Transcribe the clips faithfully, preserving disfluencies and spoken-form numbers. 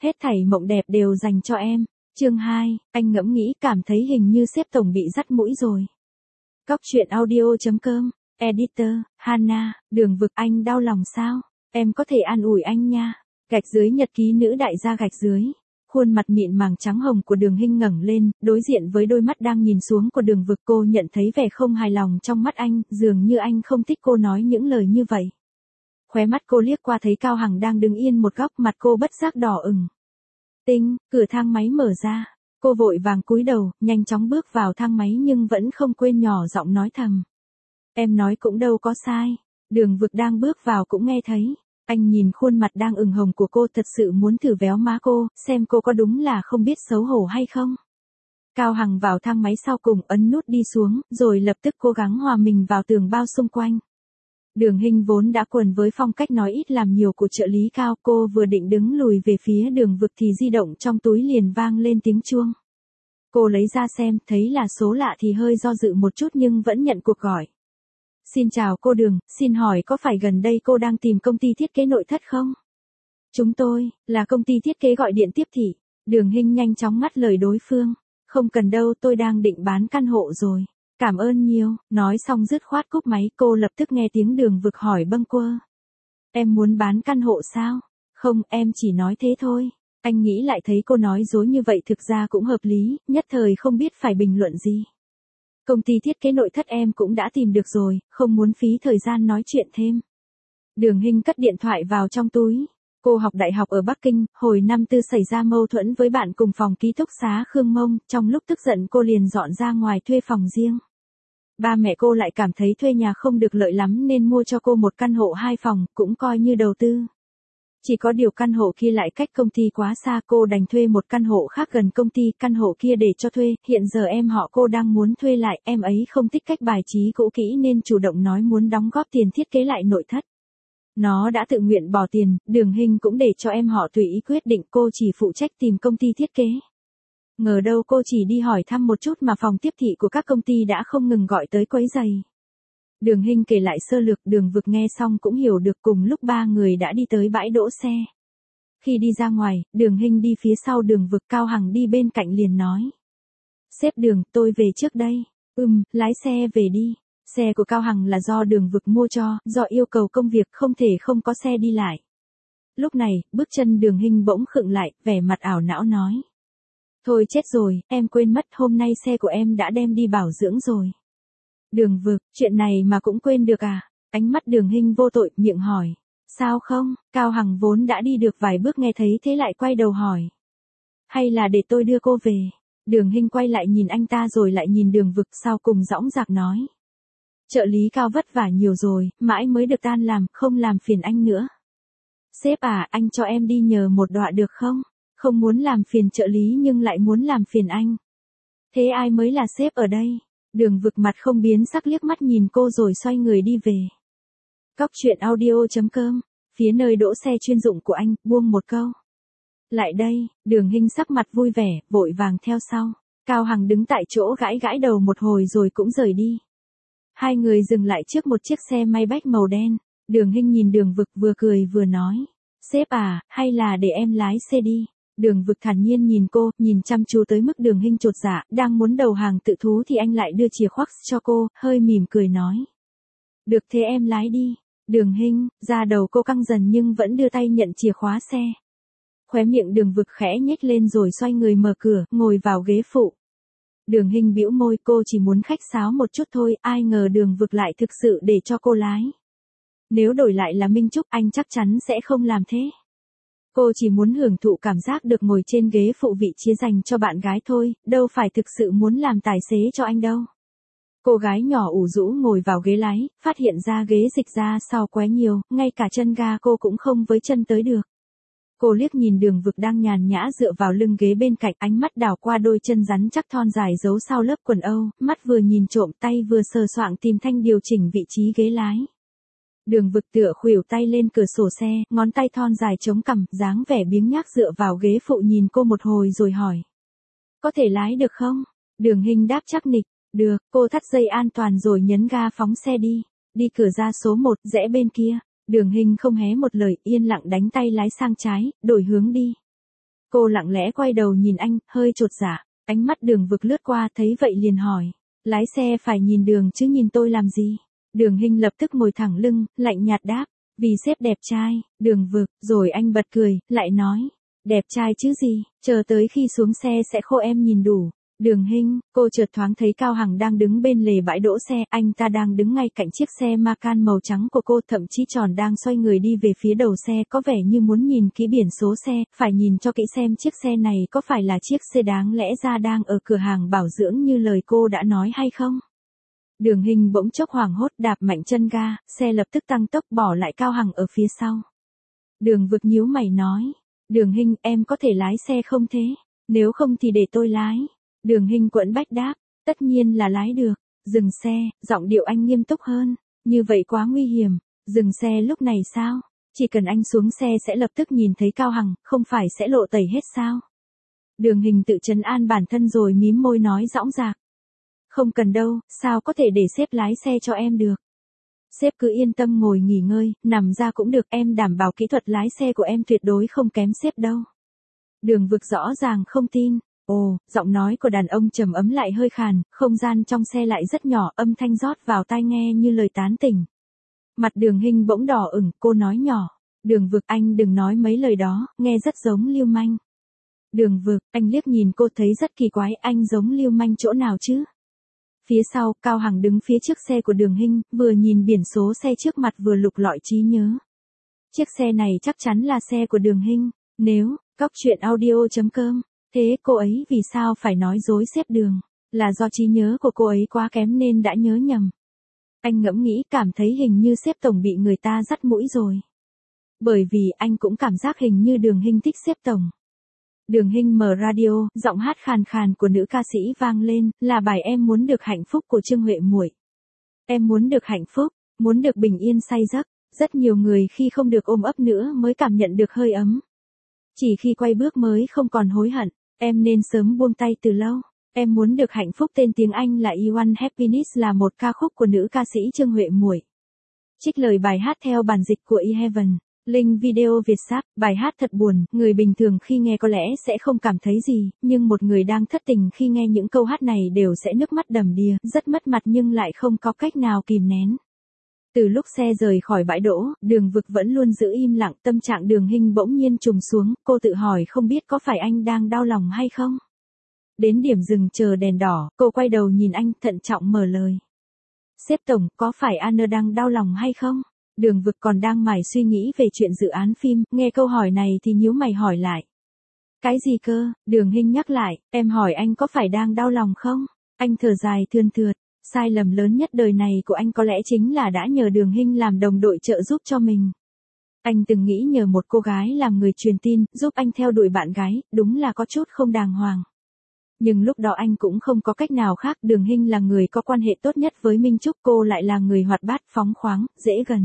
Hết thảy mộng đẹp đều dành cho em. Chương hai, anh ngẫm nghĩ cảm thấy hình như sếp tổng bị dắt mũi rồi. Cóc truyện audio chấm com, Editor, Hana, Đường Vực. Anh đau lòng sao? Em có thể an ủi anh nha. Gạch dưới nhật ký nữ đại gia gạch dưới. Khuôn mặt mịn màng trắng hồng của Đường Hinh ngẩng lên, đối diện với đôi mắt đang nhìn xuống của Đường Vực. Cô nhận thấy vẻ không hài lòng trong mắt anh, dường như anh không thích cô nói những lời như vậy. Khóe mắt cô liếc qua thấy Cao Hằng đang đứng yên một góc, mặt cô bất giác đỏ ửng. Tinh, cửa thang máy mở ra. Cô vội vàng cúi đầu, nhanh chóng bước vào thang máy nhưng vẫn không quên nhỏ giọng nói thầm. Em nói cũng đâu có sai. Đường Vực đang bước vào cũng nghe thấy. Anh nhìn khuôn mặt đang ửng hồng của cô, thật sự muốn thử véo má cô, xem cô có đúng là không biết xấu hổ hay không. Cao Hằng vào thang máy sau cùng, ấn nút đi xuống, rồi lập tức cố gắng hòa mình vào tường bao xung quanh. Đường Hinh vốn đã quần với phong cách nói ít làm nhiều của trợ lý Cao, cô vừa định đứng lùi về phía Đường Vực thì di động trong túi liền vang lên tiếng chuông. Cô lấy ra xem, thấy là số lạ thì hơi do dự một chút nhưng vẫn nhận cuộc gọi. Xin chào cô Đường, xin hỏi có phải gần đây cô đang tìm công ty thiết kế nội thất không? Chúng tôi, là công ty thiết kế gọi điện tiếp thị. Đường Hinh nhanh chóng ngắt lời đối phương. Không cần đâu, tôi đang định bán căn hộ rồi. Cảm ơn nhiều, nói xong dứt khoát cúp máy. Cô lập tức nghe tiếng Đường Vực hỏi bâng quơ. Em muốn bán căn hộ sao? Không, em chỉ nói thế thôi. Anh nghĩ lại thấy cô nói dối như vậy thực ra cũng hợp lý, nhất thời không biết phải bình luận gì. Công ty thiết kế nội thất em cũng đã tìm được rồi, không muốn phí thời gian nói chuyện thêm. Đường Hinh cất điện thoại vào trong túi. Cô học đại học ở Bắc Kinh, hồi năm tư xảy ra mâu thuẫn với bạn cùng phòng ký túc xá Khương Mông, trong lúc tức giận cô liền dọn ra ngoài thuê phòng riêng. Ba mẹ cô lại cảm thấy thuê nhà không được lợi lắm nên mua cho cô một căn hộ hai phòng, cũng coi như đầu tư. Chỉ có điều căn hộ kia lại cách công ty quá xa, cô đành thuê một căn hộ khác gần công ty, căn hộ kia để cho thuê, hiện giờ em họ cô đang muốn thuê lại, em ấy không thích cách bài trí cũ kỹ nên chủ động nói muốn đóng góp tiền thiết kế lại nội thất. Nó đã tự nguyện bỏ tiền, Đường Hinh cũng để cho em họ tùy ý quyết định, cô chỉ phụ trách tìm công ty thiết kế. Ngờ đâu cô chỉ đi hỏi thăm một chút mà phòng tiếp thị của các công ty đã không ngừng gọi tới quấy rầy. Đường Hinh kể lại sơ lược, Đường Vực nghe xong cũng hiểu được. Cùng lúc ba người đã đi tới bãi đỗ xe. Khi đi ra ngoài, Đường Hinh đi phía sau Đường Vực, Cao Hằng đi bên cạnh liền nói. Sếp Đường, tôi về trước đây. Ừm, lái xe về đi. Xe của Cao Hằng là do Đường Vực mua cho, do yêu cầu công việc không thể không có xe đi lại. Lúc này, bước chân Đường Hinh bỗng khựng lại, vẻ mặt ảo não nói. Thôi chết rồi, em quên mất hôm nay xe của em đã đem đi bảo dưỡng rồi. Đường Vực, chuyện này mà cũng quên được à? Ánh mắt Đường Hinh vô tội, miệng hỏi. Sao không? Cao Hằng vốn đã đi được vài bước nghe thấy thế lại quay đầu hỏi. Hay là để tôi đưa cô về? Đường Hinh quay lại nhìn anh ta rồi lại nhìn Đường Vực, sau cùng dõng dạc nói. Trợ lý Cao vất vả nhiều rồi, mãi mới được tan làm, không làm phiền anh nữa. Sếp à, anh cho em đi nhờ một đoạn được không? Không muốn làm phiền trợ lý nhưng lại muốn làm phiền anh. Thế ai mới là sếp ở đây? Đường Vực mặt không biến sắc liếc mắt nhìn cô rồi xoay người đi về. Cóc truyện audio chấm com, phía nơi đỗ xe chuyên dụng của anh, buông một câu. Lại đây, Đường Hinh sắc mặt vui vẻ, vội vàng theo sau. Cao Hằng đứng tại chỗ gãi gãi đầu một hồi rồi cũng rời đi. Hai người dừng lại trước một chiếc xe Maybach màu đen. Đường Hinh nhìn Đường Vực vừa cười vừa nói. Sếp à, hay là để em lái xe đi. Đường Vực thản nhiên nhìn cô, nhìn chăm chú tới mức Đường Hinh chột dạ, đang muốn đầu hàng tự thú thì anh lại đưa chìa khóa cho cô, hơi mỉm cười nói. Được thế em lái đi. Đường Hinh, da đầu cô căng dần nhưng vẫn đưa tay nhận chìa khóa xe. Khóe miệng Đường Vực khẽ nhếch lên rồi xoay người mở cửa, ngồi vào ghế phụ. Đường Hinh bĩu môi, cô chỉ muốn khách sáo một chút thôi, ai ngờ Đường Vực lại thực sự để cho cô lái. Nếu đổi lại là Minh Trúc, anh chắc chắn sẽ không làm thế. Cô chỉ muốn hưởng thụ cảm giác được ngồi trên ghế phụ vị trí dành cho bạn gái thôi, đâu phải thực sự muốn làm tài xế cho anh đâu. Cô gái nhỏ ủ rũ ngồi vào ghế lái, phát hiện ra ghế dịch ra sau quá nhiều, ngay cả chân ga cô cũng không với chân tới được. Cô liếc nhìn Đường Vực đang nhàn nhã dựa vào lưng ghế bên cạnh, ánh mắt đảo qua đôi chân rắn chắc thon dài giấu sau lớp quần âu, mắt vừa nhìn trộm tay vừa sờ soạng tìm thanh điều chỉnh vị trí ghế lái. Đường Vực tựa khuỷu tay lên cửa sổ xe, ngón tay thon dài chống cằm, dáng vẻ biếng nhác dựa vào ghế phụ nhìn cô một hồi rồi hỏi. Có thể lái được không? Đường Hinh đáp chắc nịch. Được, cô thắt dây an toàn rồi nhấn ga phóng xe đi. Đi cửa ra số một, rẽ bên kia. Đường Hinh không hé một lời, yên lặng đánh tay lái sang trái, đổi hướng đi. Cô lặng lẽ quay đầu nhìn anh, hơi chột dạ. Ánh mắt Đường Vực lướt qua thấy vậy liền hỏi. Lái xe phải nhìn đường chứ nhìn tôi làm gì? Đường Hinh lập tức ngồi thẳng lưng, lạnh nhạt đáp. Vì sếp đẹp trai. Đường Vực, rồi anh bật cười, lại nói. Đẹp trai chứ gì, chờ tới khi xuống xe sẽ khô em nhìn đủ. Đường Hinh, cô chợt thoáng thấy Cao Hằng đang đứng bên lề bãi đỗ xe, anh ta đang đứng ngay cạnh chiếc xe Macan màu trắng của cô, thậm chí tròn đang xoay người đi về phía đầu xe, có vẻ như muốn nhìn kỹ biển số xe, phải nhìn cho kỹ xem chiếc xe này có phải là chiếc xe đáng lẽ ra đang ở cửa hàng bảo dưỡng như lời cô đã nói hay không. Đường Hinh bỗng chốc hoảng hốt đạp mạnh chân ga, xe lập tức tăng tốc bỏ lại Cao Hằng ở phía sau. Đường Vực nhíu mày nói, Đường Hinh em có thể lái xe không thế, nếu không thì để tôi lái. Đường Hinh quẫn bách đáp, tất nhiên là lái được. Dừng xe, giọng điệu anh nghiêm túc hơn, như vậy quá nguy hiểm. Dừng xe lúc này sao? Chỉ cần anh xuống xe sẽ lập tức nhìn thấy Cao Hằng, không phải sẽ lộ tẩy hết sao? Đường Hinh tự trấn an bản thân rồi mím môi nói dõng dạc. Không cần đâu, sao có thể để sếp lái xe cho em được. Sếp cứ yên tâm ngồi nghỉ ngơi, nằm ra cũng được, em đảm bảo kỹ thuật lái xe của em tuyệt đối không kém sếp đâu. Đường Vực rõ ràng không tin. Ồ, giọng nói của đàn ông trầm ấm lại hơi khàn, không gian trong xe lại rất nhỏ, âm thanh rót vào tai nghe như lời tán tỉnh. Mặt Đường Hinh bỗng đỏ ửng, cô nói nhỏ. Đường Vực, anh đừng nói mấy lời đó, nghe rất giống lưu manh. Đường Vực, anh liếc nhìn cô thấy rất kỳ quái, anh giống lưu manh chỗ nào chứ? Phía sau, Cao Hằng đứng phía trước xe của Đường Hinh, vừa nhìn biển số xe trước mặt vừa lục lọi trí nhớ. Chiếc xe này chắc chắn là xe của Đường Hinh, nếu, cóc truyện audio chấm com. Thế cô ấy vì sao phải nói dối sếp Đường? Là do trí nhớ của cô ấy quá kém nên đã nhớ nhầm. Anh ngẫm nghĩ cảm thấy hình như sếp tổng bị người ta dắt mũi rồi. Bởi vì anh cũng cảm giác hình như Đường Hinh thích sếp tổng. Đường Hinh mở radio, giọng hát khàn khàn của nữ ca sĩ vang lên, là bài Em muốn được hạnh phúc của Trương Huệ Muội. Em muốn được hạnh phúc, muốn được bình yên say giấc. Rất nhiều người khi không được ôm ấp nữa mới cảm nhận được hơi ấm. Chỉ khi quay bước mới không còn hối hận. Em nên sớm buông tay từ lâu. Em muốn được hạnh phúc tên tiếng Anh là I Want Happiness là một ca khúc của nữ ca sĩ Trương Huệ Muội. Trích lời bài hát theo bản dịch của eHeaven. Link video Việt Sáp, bài hát thật buồn, người bình thường khi nghe có lẽ sẽ không cảm thấy gì, nhưng một người đang thất tình khi nghe những câu hát này đều sẽ nước mắt đầm đìa, rất mất mặt nhưng lại không có cách nào kìm nén. Từ lúc xe rời khỏi bãi đỗ, Đường Vực vẫn luôn giữ im lặng, tâm trạng Đường Hinh bỗng nhiên trùng xuống, cô tự hỏi không biết có phải anh đang đau lòng hay không. Đến điểm dừng chờ đèn đỏ, cô quay đầu nhìn anh, thận trọng mở lời. Sếp tổng, có phải Anna đang đau lòng hay không? Đường Vực còn đang mải suy nghĩ về chuyện dự án phim, nghe câu hỏi này thì nhíu mày hỏi lại. Cái gì cơ? Đường Hinh nhắc lại, em hỏi anh có phải đang đau lòng không? Anh thở dài thườn thượt. Sai lầm lớn nhất đời này của anh có lẽ chính là đã nhờ Đường Hinh làm đồng đội trợ giúp cho mình. Anh từng nghĩ nhờ một cô gái làm người truyền tin, giúp anh theo đuổi bạn gái, đúng là có chút không đàng hoàng. Nhưng lúc đó anh cũng không có cách nào khác, Đường Hinh là người có quan hệ tốt nhất với Minh Trúc, cô lại là người hoạt bát, phóng khoáng, dễ gần.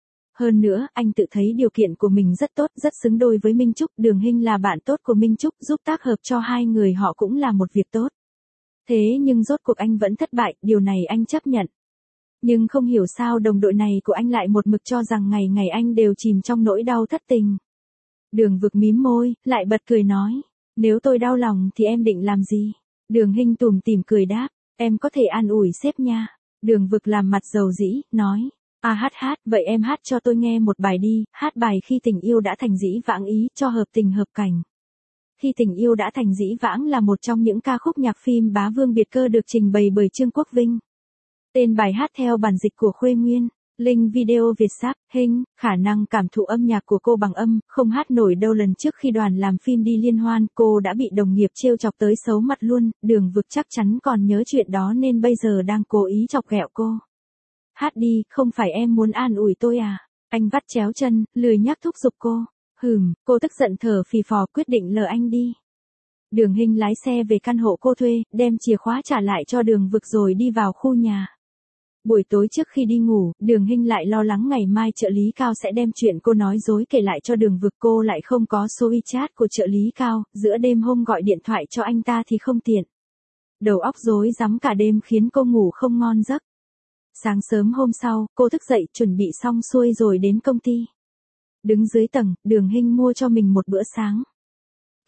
Hơn nữa, anh tự thấy điều kiện của mình rất tốt, rất xứng đôi với Minh Trúc, Đường Hinh là bạn tốt của Minh Trúc, giúp tác hợp cho hai người họ cũng là một việc tốt. Thế nhưng rốt cuộc anh vẫn thất bại, điều này anh chấp nhận. Nhưng không hiểu sao đồng đội này của anh lại một mực cho rằng ngày ngày anh đều chìm trong nỗi đau thất tình. Đường Vực mím môi, lại bật cười nói, nếu tôi đau lòng thì em định làm gì? Đường Hinh tủm tỉm cười đáp, em có thể an ủi sếp nha. Đường Vực làm mặt dầu dĩ, nói, à hát hát, vậy em hát cho tôi nghe một bài đi, hát bài Khi tình yêu đã thành dĩ vãng ý, cho hợp tình hợp cảnh. Khi tình yêu đã thành dĩ vãng là một trong những ca khúc nhạc phim Bá Vương Biệt Cơ được trình bày bởi Trương Quốc Vinh. Tên bài hát theo bản dịch của Khuê Nguyên. Link video Việt Sáp, Hinh, khả năng cảm thụ âm nhạc của cô bằng âm, không hát nổi đâu. Lần trước khi đoàn làm phim đi liên hoan, cô đã bị đồng nghiệp trêu chọc tới xấu mặt luôn, Đường Vực chắc chắn còn nhớ chuyện đó nên bây giờ đang cố ý chọc ghẹo cô. Hát đi, không phải em muốn an ủi tôi à? Anh vắt chéo chân, lười nhắc thúc giục cô. Hừm, cô tức giận thở phì phò quyết định lờ anh đi. Đường Hinh lái xe về căn hộ cô thuê, đem chìa khóa trả lại cho Đường Vực rồi đi vào khu nhà. Buổi tối trước khi đi ngủ, Đường Hinh lại lo lắng ngày mai trợ lý Cao sẽ đem chuyện cô nói dối kể lại cho Đường Vực, cô lại không có số WeChat của trợ lý Cao, giữa đêm hôm gọi điện thoại cho anh ta thì không tiện. Đầu óc rối rắm cả đêm khiến cô ngủ không ngon giấc. Sáng sớm hôm sau, cô thức dậy chuẩn bị xong xuôi rồi đến công ty. Đứng dưới tầng, Đường Hinh mua cho mình một bữa sáng.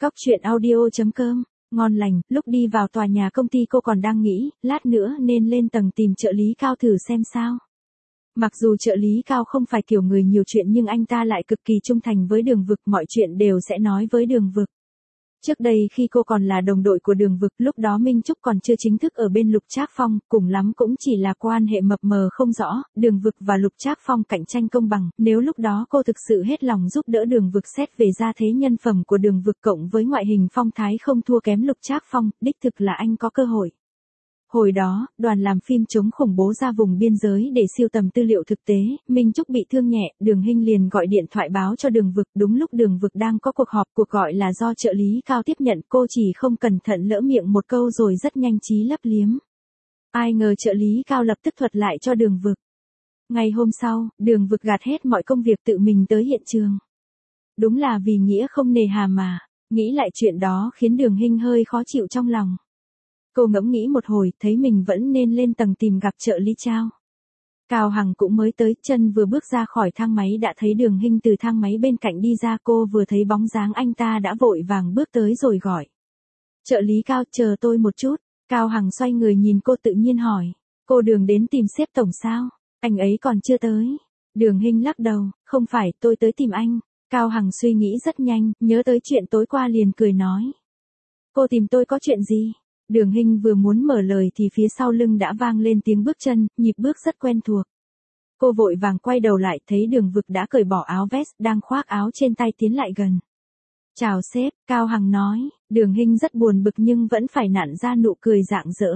Cóc truyện audio chấm com, ngon lành, lúc đi vào tòa nhà công ty cô còn đang nghĩ, lát nữa nên lên tầng tìm trợ lý Cao thử xem sao. Mặc dù trợ lý Cao không phải kiểu người nhiều chuyện nhưng anh ta lại cực kỳ trung thành với Đường Vực, mọi chuyện đều sẽ nói với Đường Vực. Trước đây khi cô còn là đồng đội của Đường Vực, lúc đó Minh Trúc còn chưa chính thức ở bên Lục Trác Phong, cùng lắm cũng chỉ là quan hệ mập mờ không rõ, Đường Vực và Lục Trác Phong cạnh tranh công bằng, nếu lúc đó cô thực sự hết lòng giúp đỡ Đường Vực, xét về gia thế nhân phẩm của Đường Vực cộng với ngoại hình phong thái không thua kém Lục Trác Phong, đích thực là anh có cơ hội. Hồi đó, đoàn làm phim chống khủng bố ra vùng biên giới để siêu tầm tư liệu thực tế, Minh Trúc bị thương nhẹ, Đường Hinh liền gọi điện thoại báo cho Đường Vực, đúng lúc Đường Vực đang có cuộc họp, cuộc gọi là do trợ lý Cao tiếp nhận, cô chỉ không cẩn thận lỡ miệng một câu rồi rất nhanh trí lấp liếm. Ai ngờ trợ lý Cao lập tức thuật lại cho Đường Vực. Ngày hôm sau, Đường Vực gạt hết mọi công việc tự mình tới hiện trường. Đúng là vì nghĩa không nề hà mà, nghĩ lại chuyện đó khiến Đường Hinh hơi khó chịu trong lòng. Cô ngẫm nghĩ một hồi, thấy mình vẫn nên lên tầng tìm gặp trợ lý Trao. Cao Hằng cũng mới tới, chân vừa bước ra khỏi thang máy đã thấy Đường Hinh từ thang máy bên cạnh đi ra, cô vừa thấy bóng dáng anh ta đã vội vàng bước tới rồi gọi. Trợ lý Cao, chờ tôi một chút. Cao Hằng xoay người nhìn cô tự nhiên hỏi. Cô Đường đến tìm sếp tổng sao? Anh ấy còn chưa tới. Đường Hinh lắc đầu, không phải, tôi tới tìm anh. Cao Hằng suy nghĩ rất nhanh, nhớ tới chuyện tối qua liền cười nói. Cô tìm tôi có chuyện gì? Đường Hinh vừa muốn mở lời thì phía sau lưng đã vang lên tiếng bước chân, nhịp bước rất quen thuộc. Cô vội vàng quay đầu lại, thấy Đường Vực đã cởi bỏ áo vest, đang khoác áo trên tay tiến lại gần. Chào sếp, Cao Hằng nói. Đường Hinh rất buồn bực nhưng vẫn phải nặn ra nụ cười rạng rỡ.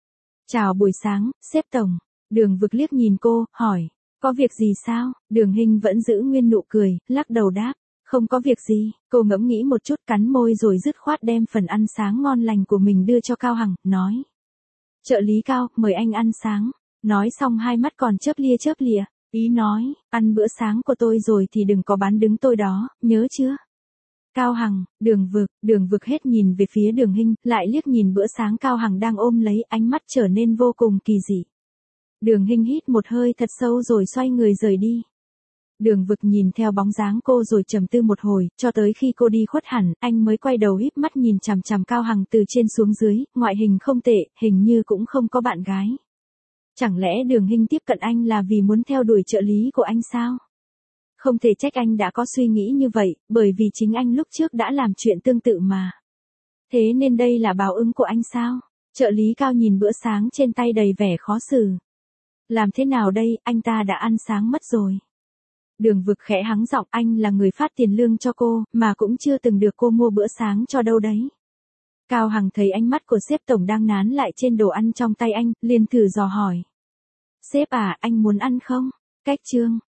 Chào buổi sáng, sếp tổng. Đường Vực liếc nhìn cô, hỏi, có việc gì sao? Đường Hinh vẫn giữ nguyên nụ cười, lắc đầu đáp. Không có việc gì, cô ngẫm nghĩ một chút, cắn môi rồi dứt khoát đem phần ăn sáng ngon lành của mình đưa cho Cao Hằng, nói. Trợ lý Cao, mời anh ăn sáng. Nói xong hai mắt còn chớp lia chớp lìa, ý nói, ăn bữa sáng của tôi rồi thì đừng có bán đứng tôi đó, nhớ chưa? Cao Hằng, Đường Vực, Đường Vực hết nhìn về phía Đường Hinh, lại liếc nhìn bữa sáng Cao Hằng đang ôm lấy, ánh mắt trở nên vô cùng kỳ dị. Đường Hinh hít một hơi thật sâu rồi xoay người rời đi. Đường Vực nhìn theo bóng dáng cô rồi trầm tư một hồi, cho tới khi cô đi khuất hẳn, anh mới quay đầu híp mắt nhìn chằm chằm Cao Hằng từ trên xuống dưới, ngoại hình không tệ, hình như cũng không có bạn gái. Chẳng lẽ Đường Hinh tiếp cận anh là vì muốn theo đuổi trợ lý của anh sao? Không thể trách anh đã có suy nghĩ như vậy, bởi vì chính anh lúc trước đã làm chuyện tương tự mà. Thế nên đây là báo ứng của anh sao? Trợ lý Cao nhìn bữa sáng trên tay đầy vẻ khó xử. Làm thế nào đây, anh ta đã ăn sáng mất rồi. Đường Vực khẽ hắng giọng, anh là người phát tiền lương cho cô, mà cũng chưa từng được cô mua bữa sáng cho đâu đấy. Cao Hằng thấy ánh mắt của sếp tổng đang nán lại trên đồ ăn trong tay anh, liền thử dò hỏi. Sếp à, anh muốn ăn không? Cách chương.